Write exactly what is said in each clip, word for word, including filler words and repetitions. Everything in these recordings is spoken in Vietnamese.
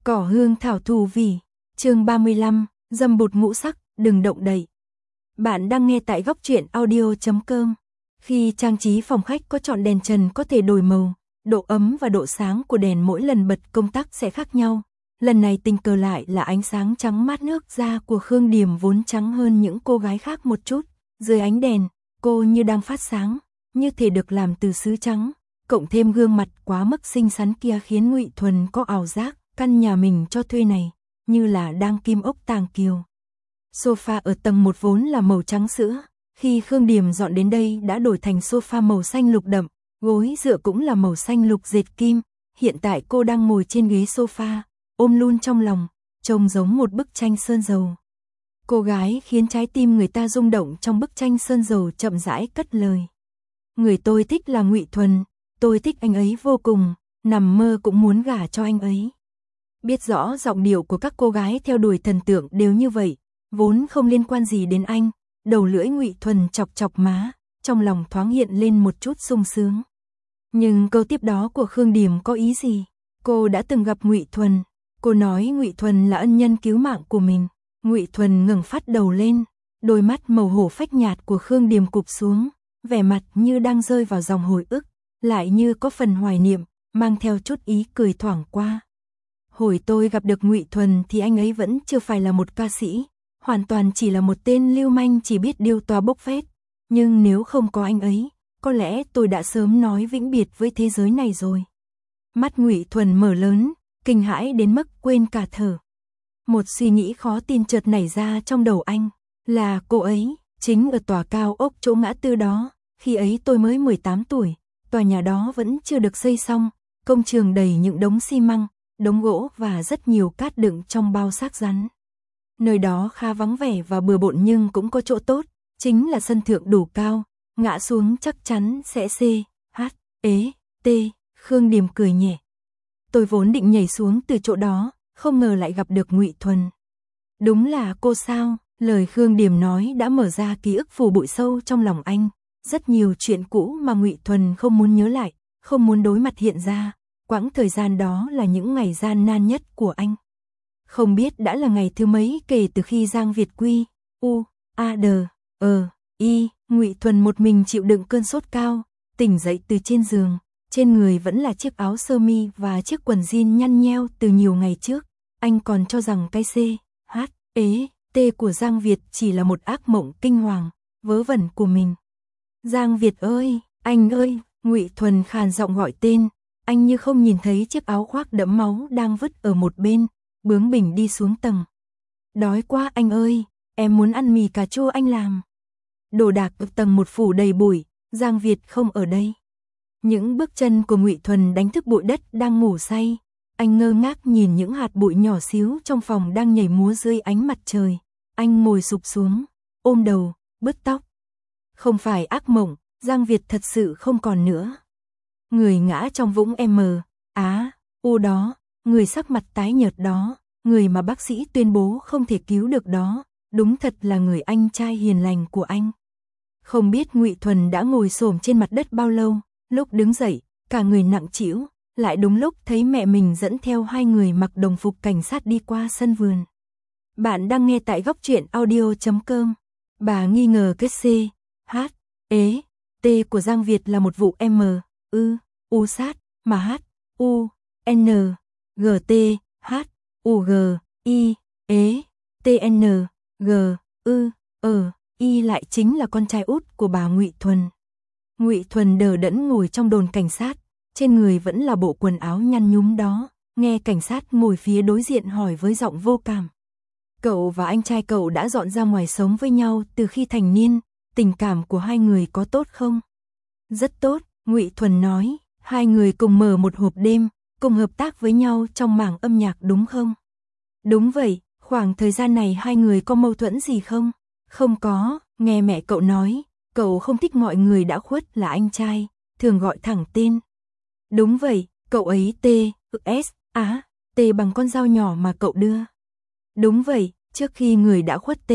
Cỏ hương thảo thù vì, chương ba mươi lăm, dâm bụt ngũ sắc, đừng động đậy. Bạn đang nghe tại góc truyện audio chấm com. Khi trang trí phòng khách có chọn đèn trần có thể đổi màu, độ ấm và độ sáng của đèn mỗi lần bật công tắc sẽ khác nhau. Lần này tình cờ lại là ánh sáng trắng mát nước da của Khương Điềm vốn trắng hơn những cô gái khác một chút. Dưới ánh đèn, cô như đang phát sáng, như thể được làm từ sứ trắng. Cộng thêm gương mặt quá mức xinh xắn kia khiến Ngụy Thuần có ảo giác căn nhà mình cho thuê này như là đang kim ốc tàng kiều. Sofa ở tầng một vốn là màu trắng sữa, khi Khương Điềm dọn đến đây đã đổi thành sofa màu xanh lục đậm, gối dựa cũng là màu xanh lục dệt kim. Hiện tại cô đang ngồi trên ghế sofa, ôm luôn trong lòng, trông giống một bức tranh sơn dầu. Cô gái khiến trái tim người ta rung động trong bức tranh sơn dầu chậm rãi cất lời. Người tôi thích là Ngụy Thuần, tôi thích anh ấy vô cùng, nằm mơ cũng muốn gả cho anh ấy. Biết rõ giọng điệu của các cô gái theo đuổi thần tượng đều như vậy, vốn không liên quan gì đến anh, đầu lưỡi Ngụy Thuần chọc chọc má, trong lòng thoáng hiện lên một chút sung sướng. Nhưng câu tiếp đó của Khương Điềm có ý gì? Cô đã từng gặp Ngụy Thuần, cô nói Ngụy Thuần là ân nhân cứu mạng của mình. Ngụy Thuần ngẩng phát đầu lên, đôi mắt màu hổ phách nhạt của Khương Điềm cụp xuống, vẻ mặt như đang rơi vào dòng hồi ức, lại như có phần hoài niệm, mang theo chút ý cười thoảng qua. Hồi tôi gặp được Ngụy Thuần thì anh ấy vẫn chưa phải là một ca sĩ, hoàn toàn chỉ là một tên lưu manh chỉ biết điêu toa bốc phét. Nhưng nếu không có anh ấy, có lẽ tôi đã sớm nói vĩnh biệt với thế giới này rồi. Mắt Ngụy Thuần mở lớn, kinh hãi đến mức quên cả thở. Một suy nghĩ khó tin chợt nảy ra trong đầu anh, là cô ấy, chính ở tòa cao ốc chỗ ngã tư đó, khi ấy tôi mới mười tám tuổi, tòa nhà đó vẫn chưa được xây xong, công trường đầy những đống xi măng, đống gỗ và rất nhiều cát đựng trong bao xác rắn. Nơi đó khá vắng vẻ và bừa bộn nhưng cũng có chỗ tốt, chính là sân thượng đủ cao, ngã xuống chắc chắn sẽ xê, hát, ế, tê. Khương Điềm cười nhẹ. Tôi vốn định nhảy xuống từ chỗ đó, không ngờ lại gặp được Ngụy Thuần. Đúng là cô sao? Lời Khương Điềm nói đã mở ra ký ức phù bụi sâu trong lòng anh. Rất nhiều chuyện cũ mà Ngụy Thuần không muốn nhớ lại, không muốn đối mặt hiện ra. Quãng thời gian đó là những ngày gian nan nhất của anh. Không biết đã là ngày thứ mấy kể từ khi Giang Việt Quy, U, A D, Ờ, Y, Ngụy Thuần một mình chịu đựng cơn sốt cao, tỉnh dậy từ trên giường. Trên người vẫn là chiếc áo sơ mi và chiếc quần jean nhăn nheo từ nhiều ngày trước. Anh còn cho rằng cái C, H, ế, T của Giang Việt chỉ là một ác mộng kinh hoàng, vớ vẩn của mình. Giang Việt ơi, anh ơi, Ngụy Thuần khàn giọng gọi tên. Anh như không nhìn thấy chiếc áo khoác đẫm máu đang vứt ở một bên, bướng bỉnh đi xuống tầng. Đói quá anh ơi, em muốn ăn mì cà chua anh làm. Đồ đạc ở tầng một phủ đầy bụi, Giang Việt không ở đây. Những bước chân của Ngụy Thuần đánh thức bụi đất đang ngủ say. Anh ngơ ngác nhìn những hạt bụi nhỏ xíu trong phòng đang nhảy múa dưới ánh mặt trời. Anh ngồi sụp xuống, ôm đầu, bứt tóc. Không phải ác mộng, Giang Việt thật sự không còn nữa. Người ngã trong vũng M, Á, U đó, người sắc mặt tái nhợt đó, người mà bác sĩ tuyên bố không thể cứu được đó, đúng thật là người anh trai hiền lành của anh. Không biết Ngụy Thuần đã ngồi xổm trên mặt đất bao lâu. Lúc đứng dậy, cả người nặng trĩu, lại đúng lúc thấy mẹ mình dẫn theo hai người mặc đồng phục cảnh sát đi qua sân vườn. Bạn đang nghe tại góc truyện audio chấm com. Bà nghi ngờ cái C, H, ế, T của Giang Việt là một vụ M, ư, U sát, mà H, U, N, G T, H, U G, I, ế, T N, G, ư, ờ, Y lại chính là con trai út của bà Ngụy Thuần. Ngụy Thuần đờ đẫn ngồi trong đồn cảnh sát, trên người vẫn là bộ quần áo nhăn nhúm đó, nghe cảnh sát ngồi phía đối diện hỏi với giọng vô cảm. Cậu và anh trai cậu đã dọn ra ngoài sống với nhau từ khi thành niên, tình cảm của hai người có tốt không? Rất tốt, Ngụy Thuần nói, hai người cùng mở một hộp đêm, cùng hợp tác với nhau trong mảng âm nhạc đúng không? Đúng vậy, khoảng thời gian này hai người có mâu thuẫn gì không? Không có, nghe mẹ cậu nói. Cậu không thích mọi người đã khuất là anh trai, thường gọi thẳng tên. Đúng vậy, cậu ấy T, S, Á, T bằng con dao nhỏ mà cậu đưa. Đúng vậy, trước khi người đã khuất T,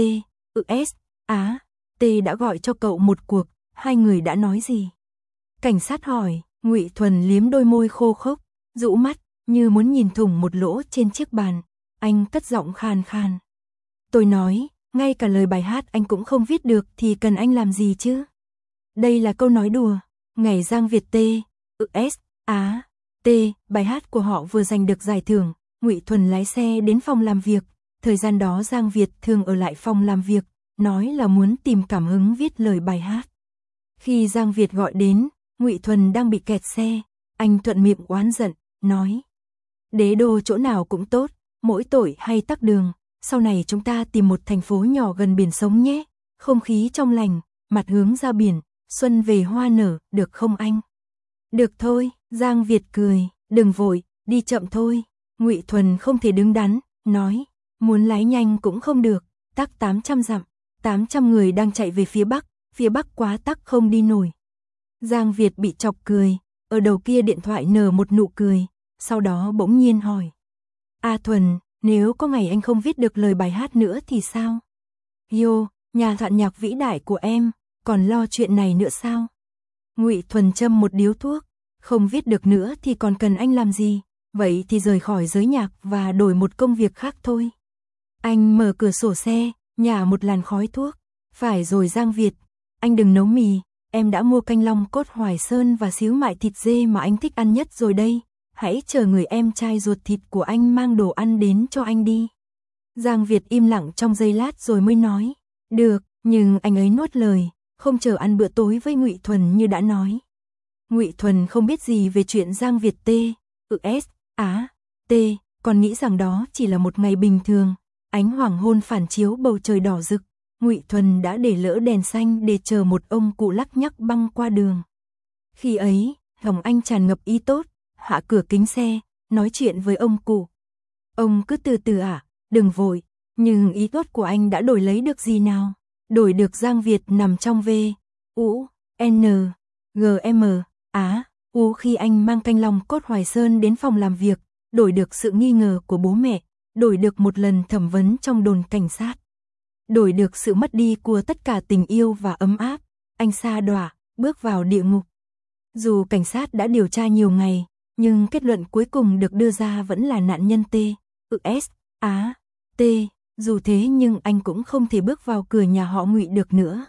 S, Á, T đã gọi cho cậu một cuộc, hai người đã nói gì? Cảnh sát hỏi, Ngụy Thuần liếm đôi môi khô khốc, rũ mắt, như muốn nhìn thủng một lỗ trên chiếc bàn. Anh cất giọng khàn khàn. Tôi nói, ngay cả lời bài hát anh cũng không viết được thì cần anh làm gì chứ? Đây là câu nói đùa. Ngày Giang Việt T, U S, Á, T, bài hát của họ vừa giành được giải thưởng. Ngụy Thuần lái xe đến phòng làm việc. Thời gian đó Giang Việt thường ở lại phòng làm việc, nói là muốn tìm cảm hứng viết lời bài hát. Khi Giang Việt gọi đến, Ngụy Thuần đang bị kẹt xe. Anh thuận miệng oán giận, nói. Đế đô chỗ nào cũng tốt, mỗi tội hay tắc đường. Sau này chúng ta tìm một thành phố nhỏ gần biển sống nhé. Không khí trong lành, mặt hướng ra biển, xuân về hoa nở, được không anh? Được thôi, Giang Việt cười, đừng vội, đi chậm thôi. Ngụy Thuần không thể đứng đắn, nói, muốn lái nhanh cũng không được, tắc tám trăm dặm, tám trăm người đang chạy về phía Bắc, phía Bắc quá tắc không đi nổi. Giang Việt bị chọc cười, ở đầu kia điện thoại nở một nụ cười, sau đó bỗng nhiên hỏi. A Thuần, nếu có ngày anh không viết được lời bài hát nữa thì sao? Yo, nhà soạn nhạc vĩ đại của em, còn lo chuyện này nữa sao? Ngụy Thuần châm một điếu thuốc, không viết được nữa thì còn cần anh làm gì? Vậy thì rời khỏi giới nhạc và đổi một công việc khác thôi. Anh mở cửa sổ xe, nhả một làn khói thuốc. Phải rồi Giang Việt, anh đừng nấu mì, em đã mua canh long cốt Hoài Sơn và xíu mại thịt dê mà anh thích ăn nhất rồi đây. Hãy chờ người em trai ruột thịt của anh mang đồ ăn đến cho anh đi. Giang Việt im lặng trong giây lát rồi mới nói. Được, nhưng anh ấy nuốt lời, không chờ ăn bữa tối với Ngụy Thuần như đã nói. Ngụy Thuần không biết gì về chuyện Giang Việt T, U S, Á, T, còn nghĩ rằng đó chỉ là một ngày bình thường. Ánh hoàng hôn phản chiếu bầu trời đỏ rực. Ngụy Thuần đã để lỡ đèn xanh để chờ một ông cụ lắc nhắc băng qua đường. Khi ấy, Hồng Anh tràn ngập ý tốt, hạ cửa kính xe, nói chuyện với ông cụ. Ông cứ từ từ ạ, à, đừng vội, nhưng ý tốt của anh đã đổi lấy được gì nào? Đổi được Giang Việt nằm trong V, U, N, G M, Á, U khi anh mang canh long cốt Hoài Sơn đến phòng làm việc, đổi được sự nghi ngờ của bố mẹ, đổi được một lần thẩm vấn trong đồn cảnh sát. Đổi được sự mất đi của tất cả tình yêu và ấm áp, anh sa đọa, bước vào địa ngục. Dù cảnh sát đã điều tra nhiều ngày, nhưng kết luận cuối cùng được đưa ra vẫn là nạn nhân T, U S, Á, T. Dù thế nhưng anh cũng không thể bước vào cửa nhà họ Ngụy được nữa.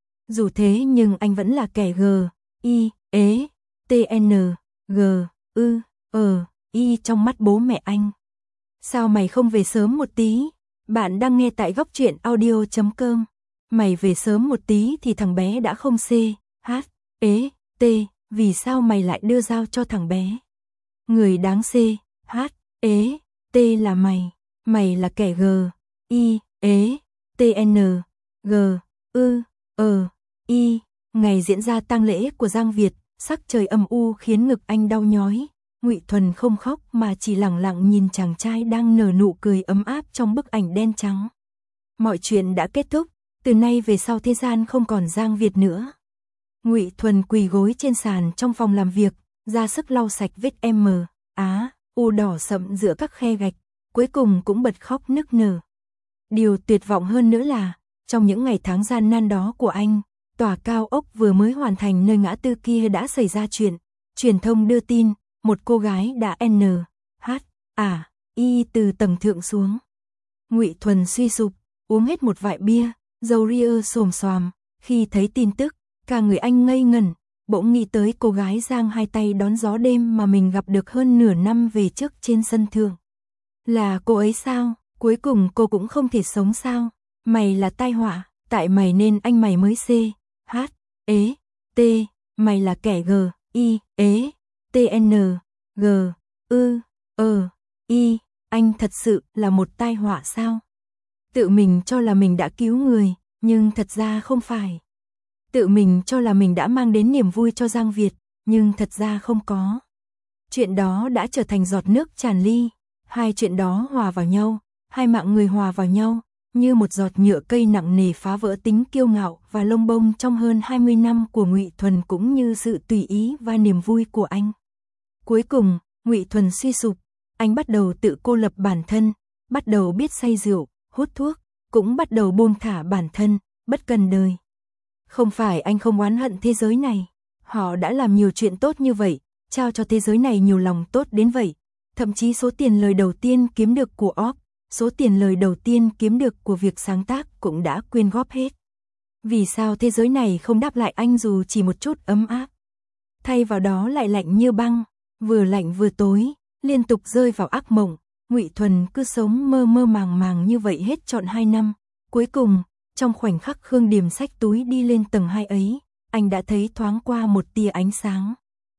Dù thế nhưng anh vẫn là kẻ G, I, ế, T N, G, Ư, Ờ, Y trong mắt bố mẹ anh. Sao mày không về sớm một tí? Bạn đang nghe tại góc truyện audio chấm com. Mày về sớm một tí thì thằng bé đã không C, H, ế, T, vì sao mày lại đưa dao cho thằng bé? Người đáng C, H, ế, T là mày. Mày là kẻ G, I, ế, T N, G, Ư, Ờ, Y. Ngày diễn ra tang lễ của Giang Việt, sắc trời âm u khiến ngực anh đau nhói. Ngụy Thuần không khóc mà chỉ lặng lặng nhìn chàng trai đang nở nụ cười ấm áp trong bức ảnh đen trắng. Mọi chuyện đã kết thúc, từ nay về sau thế gian không còn Giang Việt nữa. Ngụy Thuần quỳ gối trên sàn trong phòng làm việc, ra sức lau sạch vết M, Á, U đỏ sậm giữa các khe gạch, cuối cùng cũng bật khóc nức nở. Điều tuyệt vọng hơn nữa là, trong những ngày tháng gian nan đó của anh, tòa cao ốc vừa mới hoàn thành nơi ngã tư kia đã xảy ra chuyện. Truyền thông đưa tin, một cô gái đã N, H, A, Y từ tầng thượng xuống. Ngụy Thuần suy sụp, uống hết một vại bia, râu ria xồm xoàm. Khi thấy tin tức, cả người anh ngây ngẩn, bỗng nghĩ tới cô gái giang hai tay đón gió đêm mà mình gặp được hơn nửa năm về trước trên sân thượng. Là cô ấy sao? Cuối cùng cô cũng không thể sống sao? Mày là tai họa, tại mày nên anh mày mới C, H, ế, T, mày là kẻ G, I, ế, T N, G, Ư, Ờ, Y, anh thật sự là một tai họa sao? Tự mình cho là mình đã cứu người, nhưng thật ra không phải. Tự mình cho là mình đã mang đến niềm vui cho Giang Việt, nhưng thật ra không có. Chuyện đó đã trở thành giọt nước tràn ly, hai chuyện đó hòa vào nhau, hai mạng người hòa vào nhau, như một giọt nhựa cây nặng nề phá vỡ tính kiêu ngạo và lông bông trong hơn hai mươi năm của Ngụy Thuần cũng như sự tùy ý và niềm vui của anh. Cuối cùng, Ngụy Thuần suy sụp, anh bắt đầu tự cô lập bản thân, bắt đầu biết say rượu, hút thuốc, cũng bắt đầu buông thả bản thân, bất cần đời. Không phải anh không oán hận thế giới này, họ đã làm nhiều chuyện tốt như vậy, trao cho thế giới này nhiều lòng tốt đến vậy. thậm chí số tiền lời đầu tiên kiếm được của Org, số tiền lời đầu tiên kiếm được của việc sáng tác cũng đã quyên góp hết. Vì sao thế giới này không đáp lại anh dù chỉ một chút ấm áp? Thay vào đó lại lạnh như băng, vừa lạnh vừa tối, liên tục rơi vào ác mộng. Ngụy Thuần cứ sống mơ mơ màng màng như vậy hết trọn hai năm. Cuối cùng, trong khoảnh khắc Khương Điềm xách túi đi lên tầng hai ấy, anh đã thấy thoáng qua một tia ánh sáng.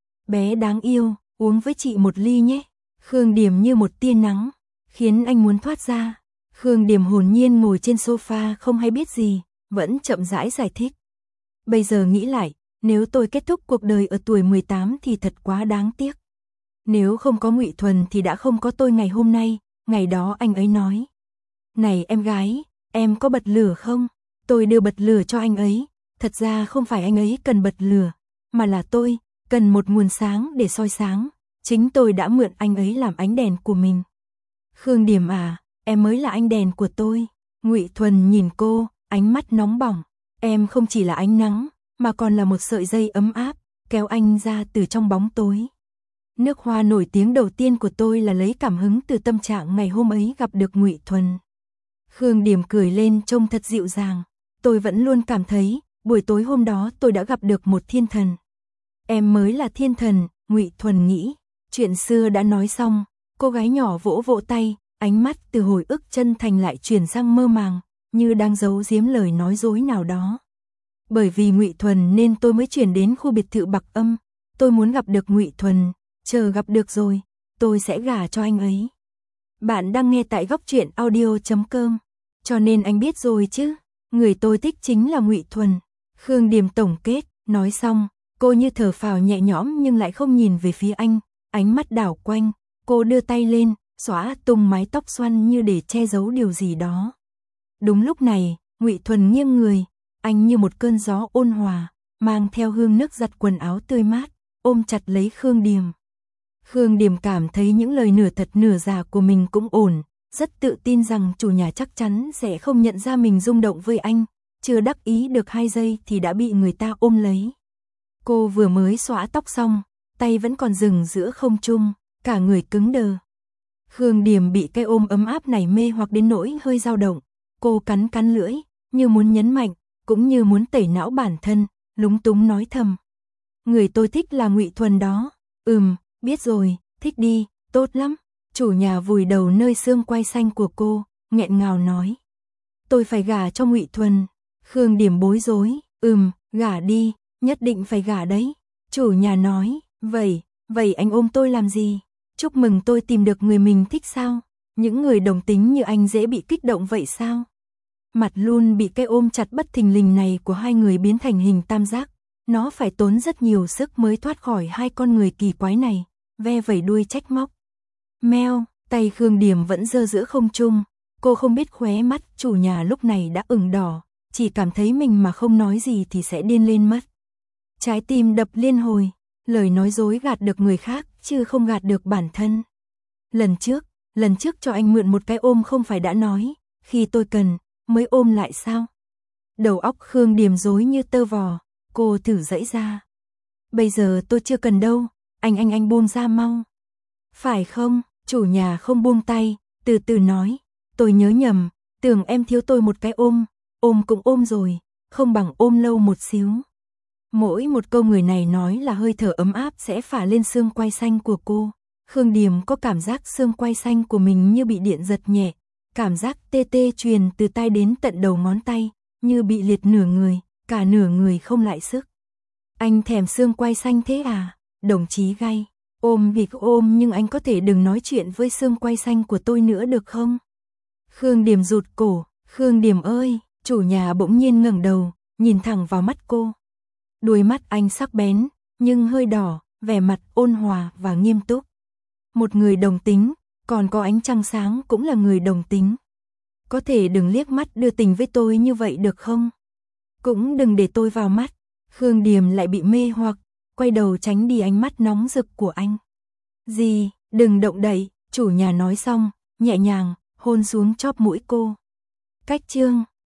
Bé đáng yêu, uống với chị một ly nhé. Khương Điềm như một tia nắng, khiến anh muốn thoát ra. Khương Điềm hồn nhiên ngồi trên sofa không hay biết gì, vẫn chậm rãi giải thích. Bây giờ nghĩ lại, nếu tôi kết thúc cuộc đời ở tuổi mười tám thì thật quá đáng tiếc. Nếu không có Ngụy Thuần thì đã không có tôi ngày hôm nay. Ngày đó anh ấy nói: "Này em gái, em có bật lửa không?" Tôi đưa bật lửa cho anh ấy. Thật ra không phải anh ấy cần bật lửa, mà là tôi cần một nguồn sáng để soi sáng. Chính tôi đã mượn anh ấy làm ánh đèn của mình. Khương Điềm à, em mới là ánh đèn của tôi. Ngụy Thuần nhìn cô, ánh mắt nóng bỏng. Em không chỉ là ánh nắng, mà còn là một sợi dây ấm áp, kéo anh ra từ trong bóng tối. Nước hoa nổi tiếng đầu tiên của tôi là lấy cảm hứng từ tâm trạng ngày hôm ấy gặp được Ngụy Thuần. Khương Điềm cười lên trông thật dịu dàng. Tôi vẫn luôn cảm thấy, buổi tối hôm đó tôi đã gặp được một thiên thần. Em mới là thiên thần, Ngụy Thuần nghĩ. Chuyện xưa đã nói xong, cô gái nhỏ vỗ vỗ tay, ánh mắt từ hồi ức chân thành lại chuyển sang mơ màng, như đang giấu giếm lời nói dối nào đó. Bởi vì Ngụy Thuần nên tôi mới chuyển đến khu biệt thự Bạc Âm. Tôi muốn gặp được Ngụy Thuần, chờ gặp được rồi, tôi sẽ gả cho anh ấy. Bạn đang nghe tại góc truyện audio chấm com. Cho nên anh biết rồi chứ, người tôi thích chính là Ngụy Thuần. Khương Điềm tổng kết, nói xong, cô như thở phào nhẹ nhõm nhưng lại không nhìn về phía anh, ánh mắt đảo quanh, cô đưa tay lên, xóa tung mái tóc xoăn như để che giấu điều gì đó. Đúng lúc này, Ngụy Thuần nghiêng người, anh như một cơn gió ôn hòa, mang theo hương nước giặt quần áo tươi mát, ôm chặt lấy Khương Điềm. Khương Điềm cảm thấy những lời nửa thật nửa giả của mình cũng ổn, rất tự tin rằng chủ nhà chắc chắn sẽ không nhận ra mình rung động với anh, chưa đắc ý được hai giây thì đã bị người ta ôm lấy. Cô vừa mới xõa tóc xong, tay vẫn còn dừng giữa không trung, cả người cứng đờ. Khương Điềm bị cái ôm ấm áp này mê hoặc đến nỗi hơi dao động, cô cắn cắn lưỡi, như muốn nhấn mạnh, cũng như muốn tẩy não bản thân, lúng túng nói thầm: "Người tôi thích là Ngụy Thuần đó." "Ừm, biết rồi, thích đi, tốt lắm." Chủ nhà vùi đầu nơi xương quai xanh của cô, nghẹn ngào nói: "Tôi phải gả cho Ngụy Thuần." Khương Điềm bối rối, "Ừm, gả đi, nhất định phải gả đấy." Chủ nhà nói: "Vậy, vậy anh ôm tôi làm gì? Chúc mừng tôi tìm được người mình thích sao? Những người đồng tính như anh dễ bị kích động vậy sao?" Mặt luôn bị cái ôm chặt bất thình lình này của hai người biến thành hình tam giác. Nó phải tốn rất nhiều sức mới thoát khỏi hai con người kỳ quái này, ve vẩy đuôi trách móc. Meo, tay Khương Điềm vẫn giơ giữa không trung, cô không biết khóe mắt chủ nhà lúc này đã ửng đỏ, chỉ cảm thấy mình mà không nói gì thì sẽ điên lên mất. Trái tim đập liên hồi, lời nói dối gạt được người khác chứ không gạt được bản thân. Lần trước, lần trước cho anh mượn một cái ôm không phải đã nói, khi tôi cần, mới ôm lại sao? Đầu óc Khương Điềm rối như tơ vò, cô thử giãy ra. Bây giờ tôi chưa cần đâu, anh anh anh buông ra mau. Phải không? Chủ nhà không buông tay, từ từ nói, tôi nhớ nhầm, tưởng em thiếu tôi một cái ôm, ôm cũng ôm rồi, không bằng ôm lâu một xíu. Mỗi một câu người này nói là hơi thở ấm áp sẽ phả lên xương quai xanh của cô. Khương Điềm có cảm giác xương quai xanh của mình như bị điện giật nhẹ, cảm giác tê tê truyền từ tai đến tận đầu ngón tay, như bị liệt nửa người, cả nửa người không lại sức. Anh thèm xương quai xanh thế à? Đồng chí gay, ôm việc ôm nhưng anh có thể đừng nói chuyện với xương quai xanh của tôi nữa được không? Khương Điềm rụt cổ, Khương Điềm ơi, chủ nhà bỗng nhiên ngẩng đầu, nhìn thẳng vào mắt cô. Đuôi mắt anh sắc bén, nhưng hơi đỏ, vẻ mặt ôn hòa và nghiêm túc. Một người đồng tính, còn có ánh trăng sáng cũng là người đồng tính. Có thể đừng liếc mắt đưa tình với tôi như vậy được không? Cũng đừng để tôi vào mắt. Khương Điềm lại bị mê hoặc, quay đầu tránh đi ánh mắt nóng rực của anh. Gì, đừng động đậy, chủ nhà nói xong, nhẹ nhàng, hôn xuống chóp mũi cô. Cách chương